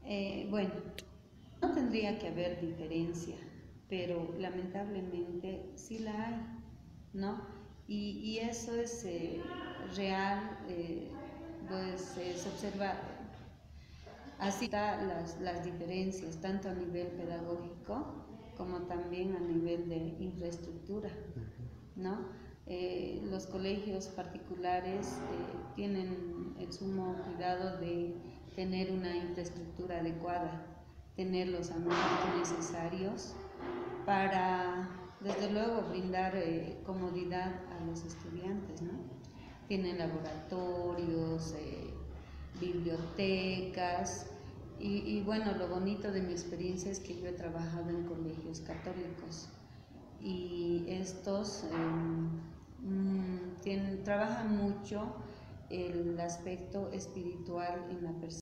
Bueno, no tendría que haber diferencia, pero lamentablemente sí la hay, ¿no? Y eso es real, pues se observa, así están las diferencias, tanto a nivel pedagógico como también a nivel de infraestructura, ¿no? Los colegios particulares tienen el sumo cuidado de tener una infraestructura adecuada, tener los ambientes necesarios para, desde luego, brindar comodidad a los estudiantes, ¿no? Tienen laboratorios, bibliotecas y bueno, lo bonito de mi experiencia es que yo he trabajado en colegios católicos y estos trabajan mucho el aspecto espiritual en la persona.